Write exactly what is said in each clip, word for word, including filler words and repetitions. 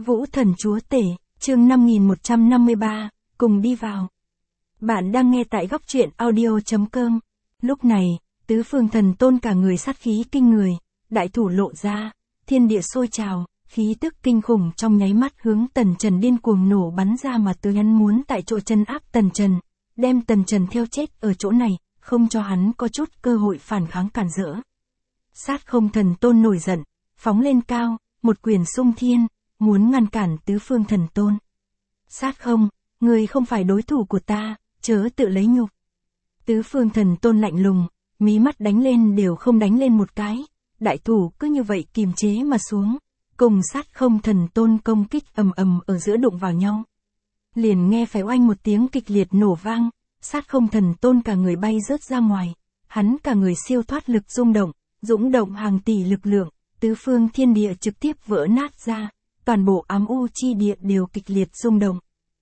Vũ Thần Chúa Tể, chương năm nghìn một trăm năm mươi ba, cùng đi vào. Bạn đang nghe tại góc truyện audio.com. Lúc này, tứ phương thần tôn cả người sát khí kinh người, đại thủ lộ ra, thiên địa sôi trào, khí tức kinh khủng trong nháy mắt hướng Tần Trần điên cuồng nổ bắn ra mà tứ hắn muốn tại chỗ chân áp Tần Trần, đem Tần Trần theo chết ở chỗ này, không cho hắn có chút cơ hội phản kháng cản rỡ. Sát không thần tôn nổi giận, phóng lên cao, một quyền xung thiên, muốn ngăn cản tứ phương thần tôn. Sát không, người không phải đối thủ của ta, chớ tự lấy nhục. Tứ phương thần tôn lạnh lùng, mí mắt đánh lên đều không đánh lên một cái, đại thủ cứ như vậy kìm chế mà xuống, cùng sát không thần tôn công kích ầm ầm ở giữa đụng vào nhau. Liền nghe phải oanh một tiếng kịch liệt nổ vang, sát không thần tôn cả người bay rớt ra ngoài, hắn cả người siêu thoát lực rung động, dũng động hàng tỷ lực lượng, tứ phương thiên địa trực tiếp vỡ nát ra, toàn bộ ám u chi địa đều kịch liệt rung động.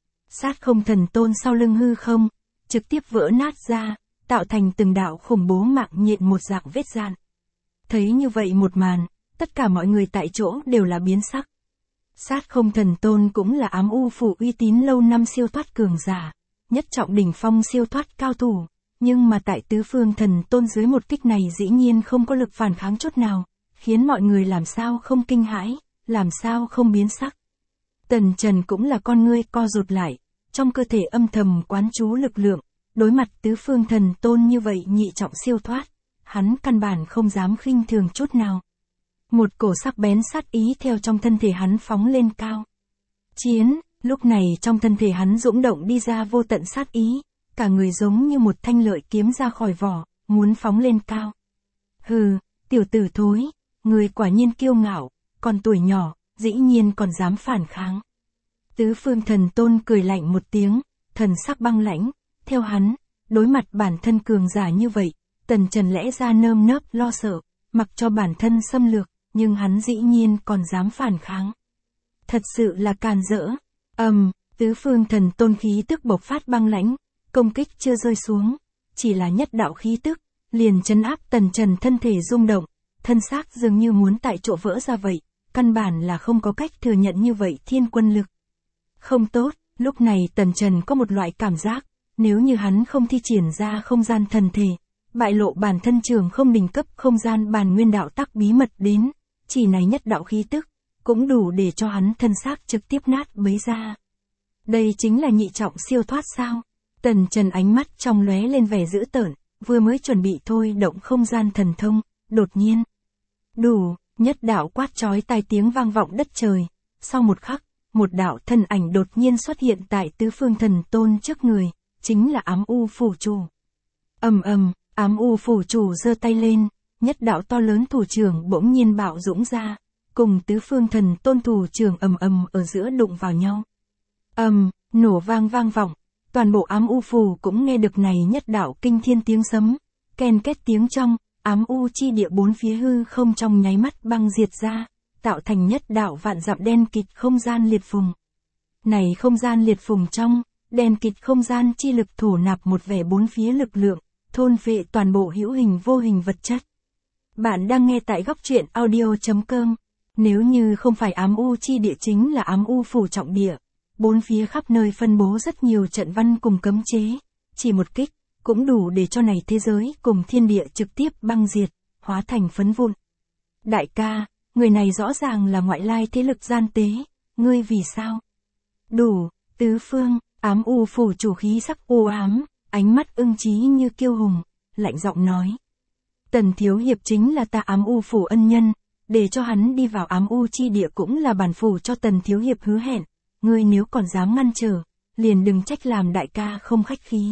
Sát không thần tôn sau lưng hư không, trực tiếp vỡ nát ra, tạo thành từng đạo khủng bố mạng nhện một dạng vết dạn. Thấy như vậy một màn, tất cả mọi người tại chỗ đều là biến sắc. Sát không thần tôn cũng là ám u phủ uy tín lâu năm siêu thoát cường giả, nhất trọng đỉnh phong siêu thoát cao thủ, nhưng mà tại tứ phương thần tôn dưới một kích này dĩ nhiên không có lực phản kháng chút nào, khiến mọi người làm sao không kinh hãi, làm sao không biến sắc. Tần Trần cũng là con ngươi co rụt lại, trong cơ thể âm thầm quán chú lực lượng, đối mặt tứ phương thần tôn như vậy nhị trọng siêu thoát, hắn căn bản không dám khinh thường chút nào. Một cổ sắc bén sát ý theo trong thân thể hắn phóng lên cao. Chiến, lúc này trong thân thể hắn dũng động đi ra vô tận sát ý, cả người giống như một thanh lợi kiếm ra khỏi vỏ, muốn phóng lên cao. Hừ, tiểu tử thối, người quả nhiên kiêu ngạo, còn tuổi nhỏ, dĩ nhiên còn dám phản kháng. Tứ phương thần tôn cười lạnh một tiếng, thần sắc băng lãnh, theo hắn, đối mặt bản thân cường giả như vậy, Tần Trần lẽ ra nơm nớp lo sợ, mặc cho bản thân xâm lược, nhưng hắn dĩ nhiên còn dám phản kháng. Thật sự là càn rỡ. Ầm, um, tứ phương thần tôn khí tức bộc phát băng lãnh, công kích chưa rơi xuống, chỉ là nhất đạo khí tức, liền trấn áp Tần Trần thân thể rung động, thân xác dường như muốn tại chỗ vỡ ra vậy, căn bản là không có cách thừa nhận như vậy thiên quân lực. Không tốt, lúc này Tần Trần có một loại cảm giác, nếu như hắn không thi triển ra không gian thần thể, bại lộ bản thân trường không đỉnh cấp không gian bàn nguyên đạo tắc bí mật đến, chỉ này nhất đạo khí tức, cũng đủ để cho hắn thân xác trực tiếp nát bấy ra. Đây chính là nhị trọng siêu thoát sao? Tần Trần ánh mắt trong lóe lên vẻ dữ tợn, vừa mới chuẩn bị thôi động không gian thần thông, đột nhiên. Đủ, nhất đạo quát chói tai tiếng vang vọng đất trời, sau một khắc, một đạo thân ảnh đột nhiên xuất hiện tại tứ phương thần tôn trước người, chính là ám u phủ chủ. Ầm ầm, ám u phủ chủ giơ tay lên, nhất đạo to lớn thủ trưởng bỗng nhiên bạo dũng ra, cùng tứ phương thần tôn thủ trưởng ầm ầm ở giữa đụng vào nhau. Ầm, nổ vang vang vọng, toàn bộ ám u phủ cũng nghe được này nhất đạo kinh thiên tiếng sấm, ken két tiếng trong, ám u chi địa bốn phía hư không trong nháy mắt băng diệt ra, tạo thành nhất đạo vạn dặm đen kịt không gian liệt phùng. Này không gian liệt phùng trong, đen kịt không gian chi lực thổ nạp một vẻ bốn phía lực lượng, thôn phệ toàn bộ hữu hình vô hình vật chất. Bạn đang nghe tại góc truyện audio.com. Nếu như không phải ám u chi địa chính là ám u phủ trọng địa, bốn phía khắp nơi phân bố rất nhiều trận văn cùng cấm chế, chỉ một kích, cũng đủ để cho này thế giới cùng thiên địa trực tiếp băng diệt, hóa thành phấn vụn. Đại ca, người này rõ ràng là ngoại lai thế lực gian tế, ngươi vì sao? Đủ, tứ phương, ám u phủ chủ khí sắc u ám, ánh mắt ưng chí như kiêu hùng, lạnh giọng nói. Tần thiếu hiệp chính là ta ám u phủ ân nhân, để cho hắn đi vào ám u chi địa cũng là bản phủ cho tần thiếu hiệp hứa hẹn, ngươi nếu còn dám ngăn trở, liền đừng trách làm đại ca không khách khí.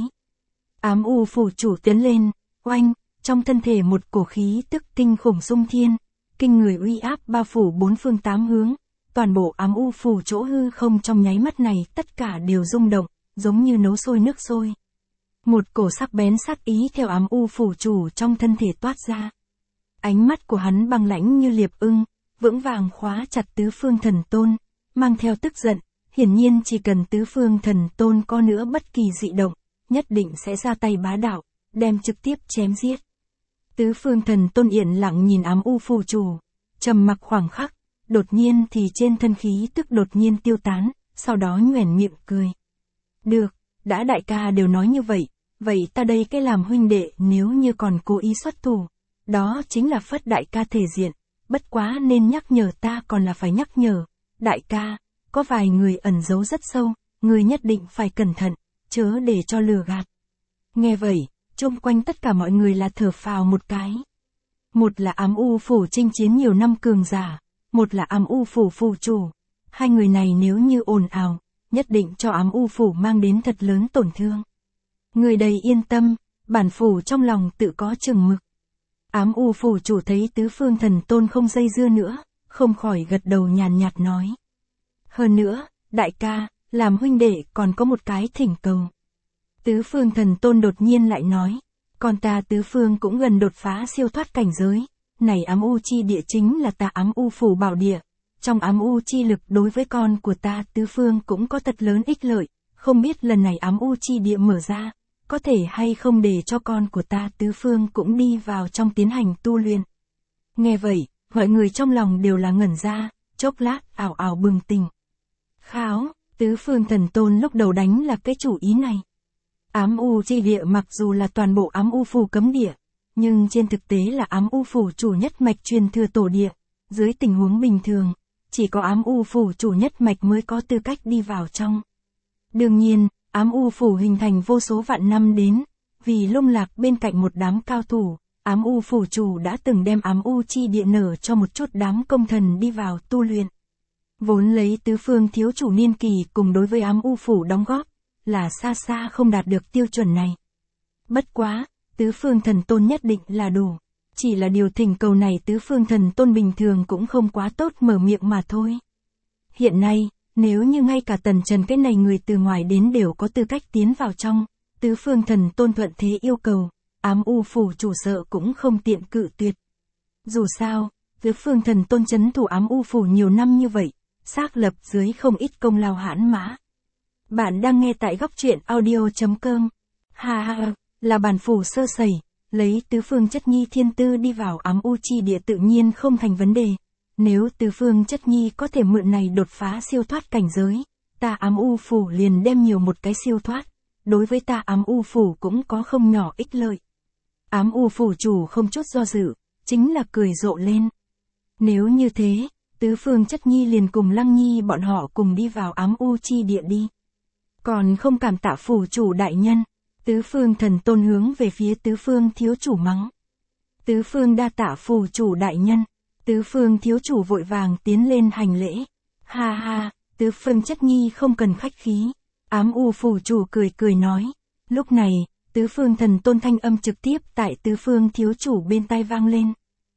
Ám u phủ chủ tiến lên, oanh, trong thân thể một cổ khí tức kinh khủng xung thiên, kinh người uy áp bao phủ bốn phương tám hướng, toàn bộ ám u phủ chỗ hư không trong nháy mắt này tất cả đều rung động, giống như nấu sôi nước sôi. Một cổ sắc bén sát ý theo ám u phủ chủ trong thân thể toát ra. Ánh mắt của hắn băng lãnh như liệp ưng, vững vàng khóa chặt tứ phương thần tôn, mang theo tức giận, hiển nhiên chỉ cần tứ phương thần tôn có nữa bất kỳ dị động, nhất định sẽ ra tay bá đạo, đem trực tiếp chém giết. Tứ phương thần tôn yên lặng nhìn ám u phủ chủ, trầm mặc khoảng khắc, đột nhiên thì trên thân khí tức đột nhiên tiêu tán, sau đó nhoẻn miệng cười. Được, đã đại ca đều nói như vậy, vậy ta đây cái làm huynh đệ nếu như còn cố ý xuất thủ, đó chính là phất đại ca thể diện, bất quá nên nhắc nhở ta còn là phải nhắc nhở, đại ca, có vài người ẩn giấu rất sâu, người nhất định phải cẩn thận, chớ để cho lừa gạt. Nghe vậy, chung quanh tất cả mọi người là thở phào một cái. Một là ám u phủ chinh chiến nhiều năm cường giả, một là ám u phủ phủ chủ. Hai người này nếu như ồn ào, nhất định cho ám u phủ mang đến thật lớn tổn thương. Người đầy yên tâm, bản phủ trong lòng tự có chừng mực. Ám u phủ chủ thấy tứ phương thần tôn không dây dưa nữa, không khỏi gật đầu nhàn nhạt nói. Hơn nữa, đại ca, làm huynh đệ còn có một cái thỉnh cầu. Tứ phương thần tôn đột nhiên lại nói, còn ta tứ phương cũng gần đột phá siêu thoát cảnh giới, này ám u chi địa chính là ta ám u phủ bảo địa, trong ám u chi lực đối với con của ta tứ phương cũng có thật lớn ích lợi, không biết lần này ám u chi địa mở ra, có thể hay không để cho con của ta tứ phương cũng đi vào trong tiến hành tu luyện. Nghe vậy, mọi người trong lòng đều là ngẩn ra, chốc lát ảo ảo bừng tỉnh. Kháo, tứ phương thần tôn lúc đầu đánh là cái chủ ý này. Ám u chi địa mặc dù là toàn bộ ám u phủ cấm địa, nhưng trên thực tế là ám u phủ chủ nhất mạch truyền thừa tổ địa, dưới tình huống bình thường, chỉ có ám u phủ chủ nhất mạch mới có tư cách đi vào trong. Đương nhiên, ám u phủ hình thành vô số vạn năm đến, vì lung lạc bên cạnh một đám cao thủ, ám u phủ chủ đã từng đem ám u chi địa nở cho một chút đám công thần đi vào tu luyện. Vốn lấy tứ phương thiếu chủ niên kỳ cùng đối với ám u phủ đóng góp, là xa xa không đạt được tiêu chuẩn này. Bất quá, tứ phương thần tôn nhất định là đủ. Chỉ là điều thỉnh cầu này tứ phương thần tôn bình thường cũng không quá tốt mở miệng mà thôi. Hiện nay, nếu như ngay cả tần trần cái này người từ ngoài đến đều có tư cách tiến vào trong, tứ phương thần tôn thuận thế yêu cầu, ám u phủ chủ sợ cũng không tiện cự tuyệt. Dù sao, tứ phương thần tôn chấn thủ ám u phủ nhiều năm như vậy, xác lập dưới không ít công lao hãn mã. Bạn đang nghe tại góc truyện audio.com. Ha ha, là bản phủ sơ sẩy, lấy tứ phương chất nhi thiên tư đi vào ám u chi địa tự nhiên không thành vấn đề. Nếu tứ phương chất nhi có thể mượn này đột phá siêu thoát cảnh giới, ta ám u phủ liền đem nhiều một cái siêu thoát, đối với ta ám u phủ cũng có không nhỏ ích lợi. Ám u phủ chủ không chút do dự, chính là cười rộ lên. Nếu như thế, tứ phương chất nhi liền cùng Lăng Nhi bọn họ cùng đi vào ám u chi địa đi. Còn không cảm tạ phủ chủ đại nhân, tứ phương thần tôn hướng về phía tứ phương thiếu chủ mắng. Tứ phương đa tạ phủ chủ đại nhân, tứ phương thiếu chủ vội vàng tiến lên hành lễ. Ha ha, tứ phương chất nhi không cần khách khí. Ám u phủ chủ cười cười nói. Lúc này, tứ phương thần tôn thanh âm trực tiếp tại tứ phương thiếu chủ bên tai vang lên.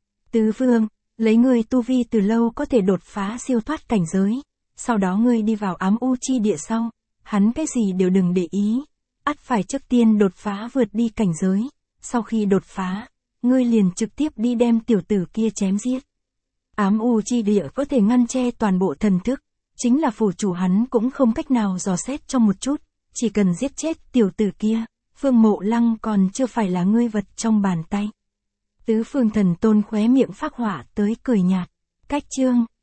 Tứ phương, lấy ngươi tu vi từ lâu có thể đột phá siêu thoát cảnh giới, sau đó ngươi đi vào ám u chi địa sau, hắn cái gì đều đừng để ý, ắt phải trước tiên đột phá vượt đi cảnh giới, sau khi đột phá, ngươi liền trực tiếp đi đem tiểu tử kia chém giết. Ám u chi địa có thể ngăn che toàn bộ thần thức, chính là phủ chủ hắn cũng không cách nào dò xét trong một chút, chỉ cần giết chết tiểu tử kia, Phương Mộ Lăng còn chưa phải là ngươi vật trong bàn tay. Tứ phương thần tôn khóe miệng phác họa tới cười nhạt. Cách chương